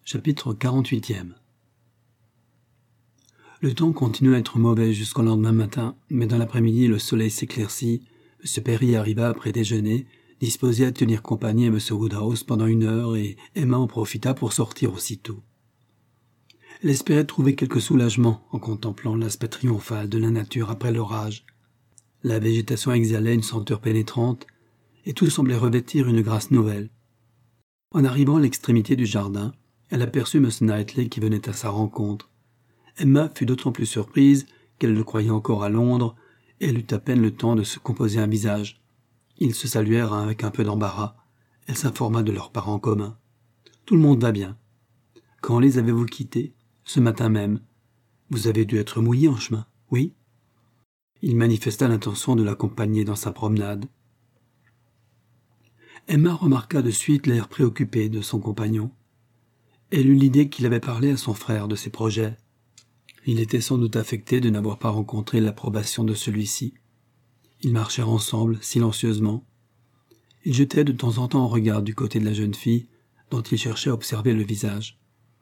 Chapitre 48e. Le temps continua à être mauvais jusqu'au lendemain matin, mais dans l'après-midi, le soleil s'éclaircit. M. Perry arriva après déjeuner, disposé à tenir compagnie à M. Woodhouse pendant 1 heure, et Emma en profita pour sortir aussitôt. Elle espérait trouver quelque soulagement en contemplant l'aspect triomphal de la nature après l'orage. La végétation exhalait une senteur pénétrante, et tout semblait revêtir une grâce nouvelle. En arrivant à l'extrémité du jardin, elle aperçut M. Knightley qui venait à sa rencontre. Emma fut d'autant plus surprise qu'elle le croyait encore à Londres, et elle eut à peine le temps de se composer un visage. Ils se saluèrent avec un peu d'embarras. Elle s'informa de leurs parents communs. « Tout le monde va bien. »« Quand les avez-vous quittés ?»« Ce matin même. »« Vous avez dû être mouillé en chemin, oui ?» Il manifesta l'intention de l'accompagner dans sa promenade. Emma remarqua de suite l'air préoccupé de son compagnon. Elle eut l'idée qu'il avait parlé à son frère de ses projets. Il était sans doute affecté de n'avoir pas rencontré l'approbation de celui-ci. Ils marchèrent ensemble, silencieusement. Il jetait de temps en temps un regard du côté de la jeune fille, dont il cherchait à observer le visage.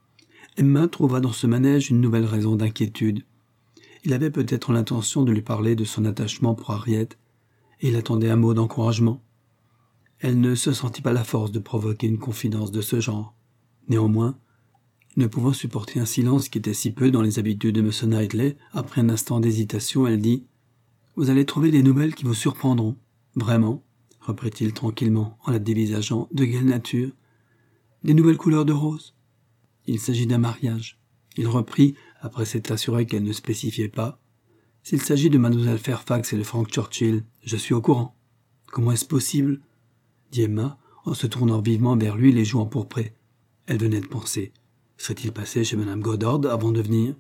Emma trouva dans ce manège une nouvelle raison d'inquiétude. Il avait peut-être l'intention de lui parler de son attachement pour Harriet, et il attendait un mot d'encouragement. Elle ne se sentit pas la force de provoquer une confidence de ce genre. Néanmoins, ne pouvant supporter un silence qui était si peu dans les habitudes de M. Knightley, après un instant d'hésitation, elle dit « Vous allez trouver des nouvelles qui vous surprendront. »« Vraiment ?» reprit-il tranquillement, en la dévisageant. « De quelle nature ?»« Des nouvelles couleurs de rose. »« Il s'agit d'un mariage. » Il reprit, après s'être assuré qu'elle ne spécifiait pas. « S'il s'agit de Mlle Fairfax et de Frank Churchill, je suis au courant. »« Comment est-ce possible ?» dit Emma, en se tournant vivement vers lui, les joues empourprées. Elle venait de penser. Serait-il passé chez Mme Goddard avant de venir?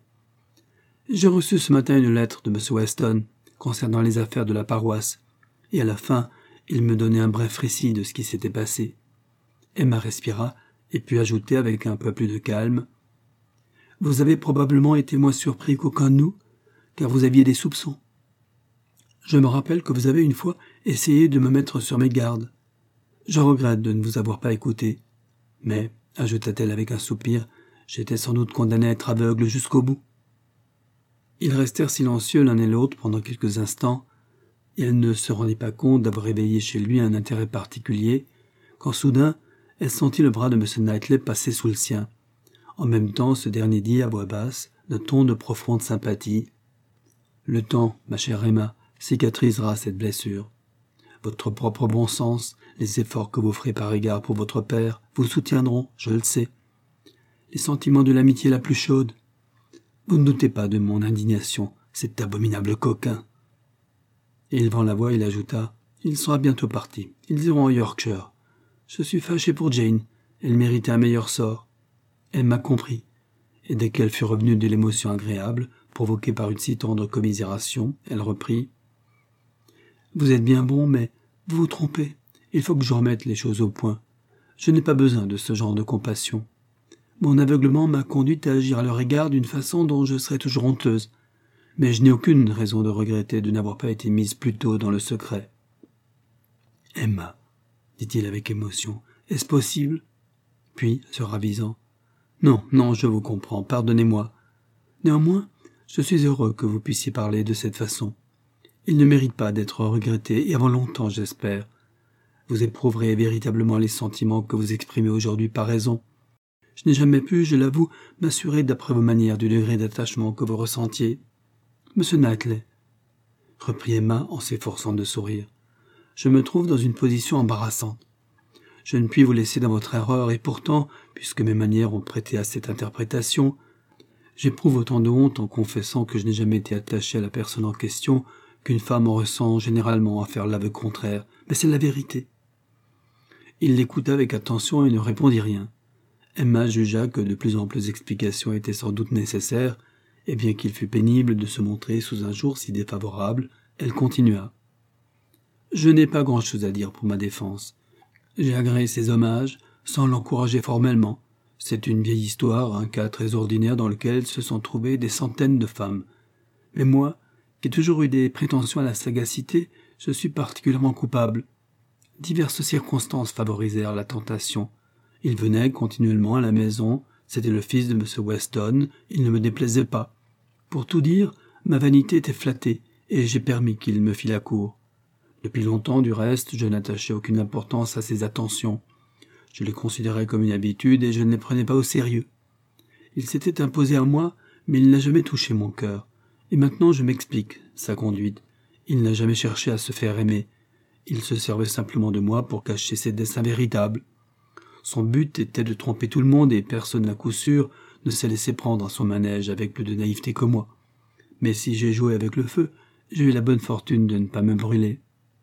J'ai reçu ce matin une lettre de M. Weston concernant les affaires de la paroisse, et à la fin, il me donnait un bref récit de ce qui s'était passé. Emma respira et puis ajouter avec un peu plus de calme. Vous avez probablement été moins surpris qu'aucun de nous, car vous aviez des soupçons. Je me rappelle que vous avez une fois essayé de me mettre sur mes gardes. Je regrette de ne vous avoir pas écouté. Mais, ajouta-t-elle avec un soupir, j'étais sans doute condamné à être aveugle jusqu'au bout. Ils restèrent silencieux l'un et l'autre pendant quelques instants, et elle ne se rendit pas compte d'avoir éveillé chez lui un intérêt particulier, quand soudain, elle sentit le bras de M. Knightley passer sous le sien. En même temps, ce dernier dit à voix basse, d'un ton de profonde sympathie. « Le temps, ma chère Emma, cicatrisera cette blessure. Votre propre bon sens, les efforts que vous ferez par égard pour votre père, vous soutiendront, je le sais. Les sentiments de l'amitié la plus chaude. Vous ne doutez pas de mon indignation, cet abominable coquin. » Et élevant la voix, il ajouta, « Il sera bientôt parti. Ils iront au Yorkshire. Je suis fâché pour Jane. Elle méritait un meilleur sort. Elle m'a compris. » Et dès qu'elle fut revenue de l'émotion agréable, provoquée par une si tendre commisération, elle reprit, « Vous êtes bien bon, mais vous vous trompez. Il faut que je remette les choses au point. Je n'ai pas besoin de ce genre de compassion. Mon aveuglement m'a conduite à agir à leur égard d'une façon dont je serai toujours honteuse. Mais je n'ai aucune raison de regretter de n'avoir pas été mise plus tôt dans le secret. »« Emma, dit-il avec émotion, est-ce possible ?» Puis, se ravisant, « Non, non, je vous comprends, pardonnez-moi. Néanmoins, je suis heureux que vous puissiez parler de cette façon. Il ne mérite pas d'être regretté, et avant longtemps, j'espère. Vous éprouverez véritablement les sentiments que vous exprimez aujourd'hui par raison. Je n'ai jamais pu, je l'avoue, m'assurer d'après vos manières du degré d'attachement que vous ressentiez. Monsieur Knightley, reprit Emma en s'efforçant de sourire, je me trouve dans une position embarrassante. Je ne puis vous laisser dans votre erreur, et pourtant, puisque mes manières ont prêté à cette interprétation, j'éprouve autant de honte en confessant que je n'ai jamais été attaché à la personne en question qu'une femme en ressent généralement à faire l'aveu contraire, mais c'est la vérité. Il l'écouta avec attention et ne répondit rien. Emma jugea que de plus amples explications étaient sans doute nécessaires, et bien qu'il fût pénible de se montrer sous un jour si défavorable, elle continua. « Je n'ai pas grand-chose à dire pour ma défense. J'ai agréé ses hommages, sans l'encourager formellement. C'est une vieille histoire, un cas très ordinaire dans lequel se sont trouvées des centaines de femmes. Mais moi, qui ai toujours eu des prétentions à la sagacité, je suis particulièrement coupable. Diverses circonstances favorisèrent la tentation. Il venait continuellement à la maison, C'était le fils de M. Weston, il ne me déplaisait pas. Pour tout dire, ma vanité était flattée, et j'ai permis qu'il me fît la cour. Depuis longtemps, du reste, je n'attachais aucune importance à ses attentions. Je les considérais comme une habitude, et je ne les prenais pas au sérieux. Il s'était imposé à moi, mais il n'a jamais touché mon cœur. Et maintenant je m'explique sa conduite. Il n'a jamais cherché à se faire aimer. Il se servait simplement de moi pour cacher ses desseins véritables. Son but était de tromper tout le monde et personne à coup sûr ne s'est laissé prendre à son manège avec plus de naïveté que moi. Mais si j'ai joué avec le feu, j'ai eu la bonne fortune de ne pas me brûler.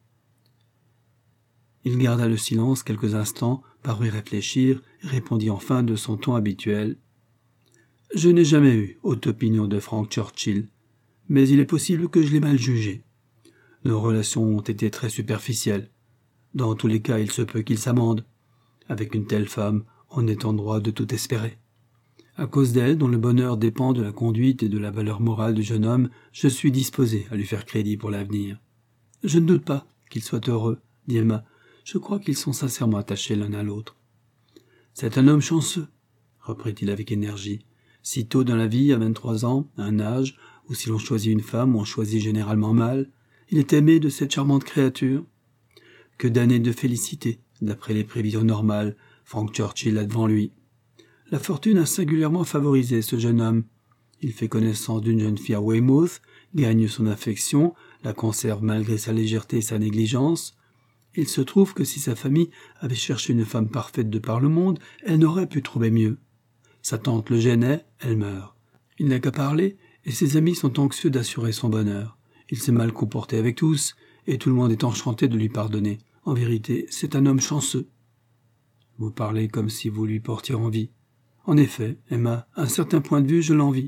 Il garda le silence quelques instants, parut réfléchir, et répondit enfin de son ton habituel. « Je n'ai jamais eu haute opinion de Frank Churchill, mais il est possible que je l'ai mal jugé. Nos relations ont été très superficielles. Dans tous les cas, il se peut qu'il s'amende. Avec une telle femme, on est en droit de tout espérer. À cause d'elle, dont le bonheur dépend de la conduite et de la valeur morale du jeune homme, je suis disposé à lui faire crédit pour l'avenir. Je ne doute pas qu'il soit heureux, dit Emma. Je crois qu'ils sont sincèrement attachés l'un à l'autre. C'est un homme chanceux, reprit-il avec énergie. Si tôt dans la vie, à 23 ans, à un âge où si l'on choisit une femme, on choisit généralement mal, il est aimé de cette charmante créature. Que d'années de félicité, d'après les prévisions normales, Frank Churchill a devant lui. La fortune a singulièrement favorisé ce jeune homme. Il fait connaissance d'une jeune fille à Weymouth, gagne son affection, la conserve malgré sa légèreté et sa négligence. Il se trouve que si sa famille avait cherché une femme parfaite de par le monde, elle n'aurait pu trouver mieux. Sa tante le gênait, elle meurt. Il n'a qu'à parler, et ses amis sont anxieux d'assurer son bonheur. Il s'est mal comporté avec tous, et tout le monde est enchanté de lui pardonner. En vérité, c'est un homme chanceux. Vous parlez comme si vous lui portiez envie. En effet, Emma, à un certain point de vue, je l'envie.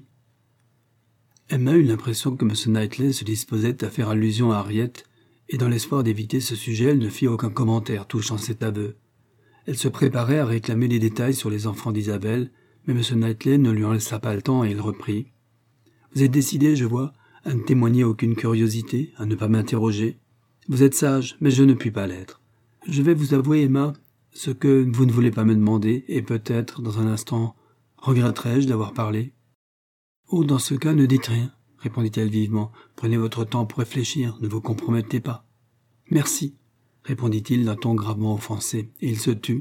Emma eut l'impression que M. Knightley se disposait à faire allusion à Harriet, et dans l'espoir d'éviter ce sujet, elle ne fit aucun commentaire touchant cet aveu. Elle se préparait à réclamer des détails sur les enfants d'Isabelle, mais M. Knightley ne lui en laissa pas le temps et il reprit. « Vous êtes décidé, je vois, à ne témoigner aucune curiosité, à ne pas m'interroger. Vous êtes sage, mais je ne puis pas l'être. Je vais vous avouer, Emma, ce que vous ne voulez pas me demander, et peut-être, dans un instant, regretterai-je d'avoir parlé. »« Oh, dans ce cas, ne dites rien, » répondit-elle vivement. « Prenez votre temps pour réfléchir, ne vous compromettez pas. »« Merci, » répondit-il d'un ton gravement offensé, et il se tut.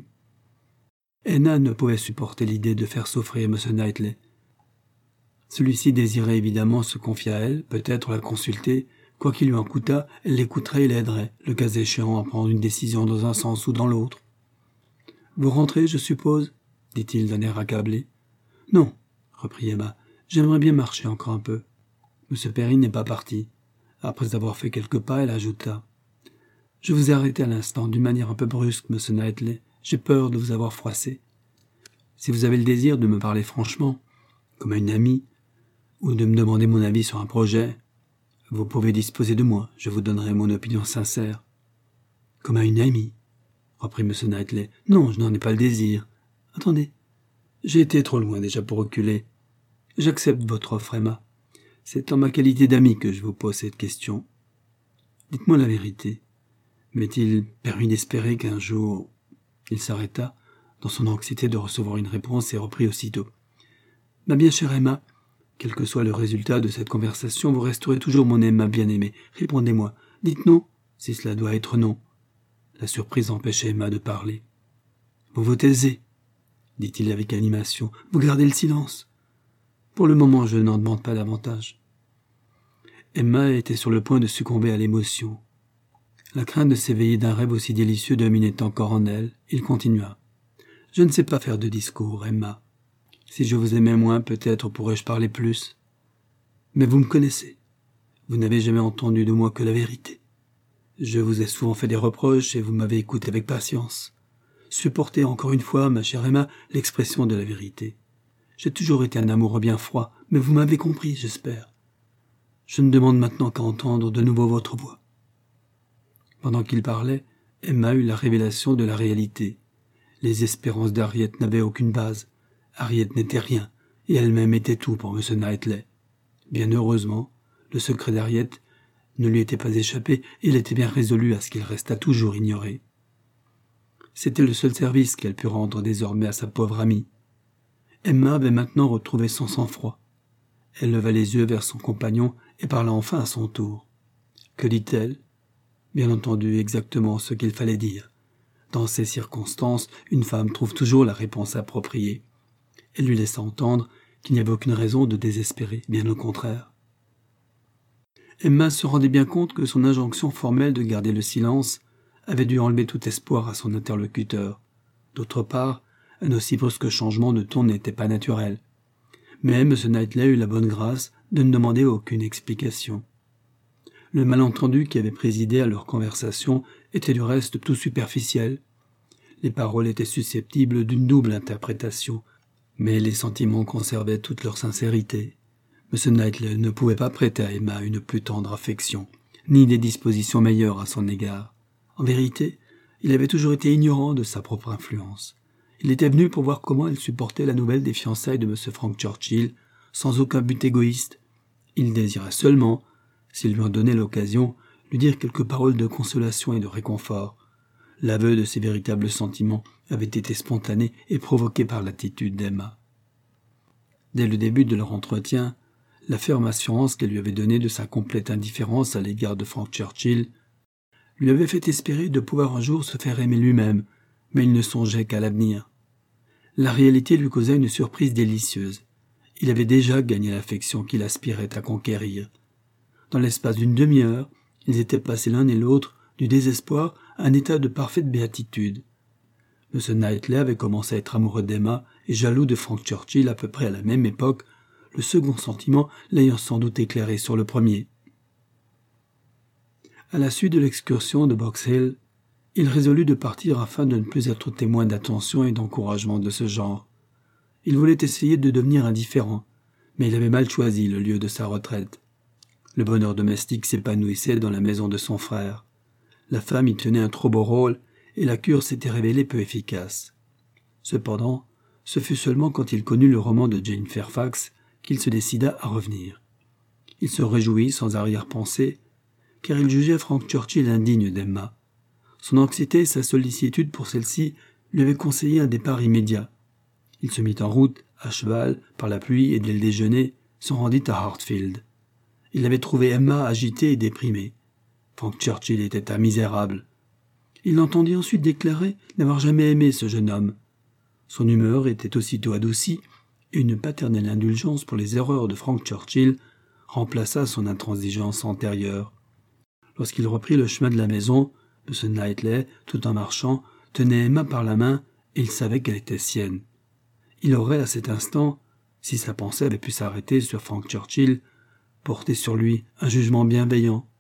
Henna ne pouvait supporter l'idée de faire souffrir M. Knightley. Celui-ci désirait évidemment se confier à elle, peut-être la consulter. Quoi qu'il lui en coûtât, elle l'écouterait et l'aiderait, le cas échéant à prendre une décision dans un sens ou dans l'autre. « Vous rentrez, je suppose ?» dit-il d'un air accablé. « Non, » reprit Emma, « j'aimerais bien marcher encore un peu. » M. Perry n'est pas parti. Après avoir fait quelques pas, elle ajouta. « Je vous ai arrêté à l'instant, d'une manière un peu brusque, M. Knightley. J'ai peur de vous avoir froissé. Si vous avez le désir de me parler franchement, comme à une amie, ou de me demander mon avis sur un projet, vous pouvez disposer de moi, je vous donnerai mon opinion sincère. »« Comme à une amie, » reprit M. Knightley. « Non, je n'en ai pas le désir. Attendez, j'ai été trop loin déjà pour reculer. J'accepte votre offre, Emma. C'est en ma qualité d'ami que je vous pose cette question. Dites-moi la vérité. M'est-il permis d'espérer qu'un jour... » Il s'arrêta, dans son anxiété de recevoir une réponse, et reprit aussitôt. « Ma bien chère Emma, quel que soit le résultat de cette conversation, vous resterez toujours mon Emma bien-aimée. Répondez-moi. Dites non, si cela doit être non. » La surprise empêchait Emma de parler. « Vous vous taisez, » dit-il avec animation. « Vous gardez le silence. Pour le moment, je n'en demande pas davantage. » Emma était sur le point de succomber à l'émotion. La crainte de s'éveiller d'un rêve aussi délicieux dominait encore en elle. Il continua. « Je ne sais pas faire de discours, Emma. Si je vous aimais moins, peut-être pourrais-je parler plus. Mais vous me connaissez. Vous n'avez jamais entendu de moi que la vérité. Je vous ai souvent fait des reproches et vous m'avez écouté avec patience. Supportez encore une fois, ma chère Emma, l'expression de la vérité. J'ai toujours été un amoureux bien froid, mais vous m'avez compris, j'espère. Je ne demande maintenant qu'à entendre de nouveau votre voix. » Pendant qu'il parlait, Emma eut la révélation de la réalité. Les espérances d'Harriet n'avaient aucune base. Harriet n'était rien, et elle-même était tout pour M. Knightley. Bien heureusement, le secret d'Harriet ne lui était pas échappé, et il était bien résolu à ce qu'il restât toujours ignoré. C'était le seul service qu'elle put rendre désormais à sa pauvre amie. Emma avait maintenant retrouvé son sang-froid. Elle leva les yeux vers son compagnon et parla enfin à son tour. Que dit-elle ? Bien entendu, exactement ce qu'il fallait dire. Dans ces circonstances, une femme trouve toujours la réponse appropriée. Elle lui laissa entendre qu'il n'y avait aucune raison de désespérer, bien au contraire. Emma se rendait bien compte que son injonction formelle de garder le silence avait dû enlever tout espoir à son interlocuteur. D'autre part, un aussi brusque changement de ton n'était pas naturel. Mais M. Knightley eut la bonne grâce de ne demander aucune explication. Le malentendu qui avait présidé à leur conversation était du reste tout superficiel. Les paroles étaient susceptibles d'une double interprétation, mais les sentiments conservaient toute leur sincérité. M. Knightley ne pouvait pas prêter à Emma une plus tendre affection, ni des dispositions meilleures à son égard. En vérité, il avait toujours été ignorant de sa propre influence. Il était venu pour voir comment elle supportait la nouvelle des fiançailles de M. Frank Churchill, sans aucun but égoïste. Il désirait seulement, s'il lui en donnait l'occasion, lui dire quelques paroles de consolation et de réconfort. L'aveu de ses véritables sentiments avait été spontané et provoqué par l'attitude d'Emma. Dès le début de leur entretien, la ferme assurance qu'elle lui avait donnée de sa complète indifférence à l'égard de Frank Churchill lui avait fait espérer de pouvoir un jour se faire aimer lui-même, mais il ne songeait qu'à l'avenir. La réalité lui causait une surprise délicieuse. Il avait déjà gagné l'affection qu'il aspirait à conquérir. Dans l'espace d'une demi-heure, ils étaient passés l'un et l'autre du désespoir à un état de parfaite béatitude. M. Knightley avait commencé à être amoureux d'Emma et jaloux de Frank Churchill à peu près à la même époque, le second sentiment l'ayant sans doute éclairé sur le premier. À la suite de l'excursion de Box Hill, il résolut de partir afin de ne plus être témoin d'attention et d'encouragement de ce genre. Il voulait essayer de devenir indifférent, mais il avait mal choisi le lieu de sa retraite. Le bonheur domestique s'épanouissait dans la maison de son frère. La femme y tenait un trop beau rôle et la cure s'était révélée peu efficace. Cependant, ce fut seulement quand il connut le roman de Jane Fairfax qu'il se décida à revenir. Il se réjouit sans arrière-pensée, car il jugeait Frank Churchill indigne d'Emma. Son anxiété et sa sollicitude pour celle-ci lui avaient conseillé un départ immédiat. Il se mit en route, à cheval, par la pluie et dès le déjeuner, se rendit à Hartfield. Il avait trouvé Emma agitée et déprimée. Frank Churchill était un misérable. Il l'entendit ensuite déclarer n'avoir jamais aimé ce jeune homme. Son humeur était aussitôt adoucie, et une paternelle indulgence pour les erreurs de Frank Churchill remplaça son intransigeance antérieure. Lorsqu'il reprit le chemin de la maison, M. Knightley, tout en marchant, tenait Emma par la main et il savait qu'elle était sienne. Il aurait, à cet instant, si sa pensée avait pu s'arrêter sur Frank Churchill, porté sur lui un jugement bienveillant.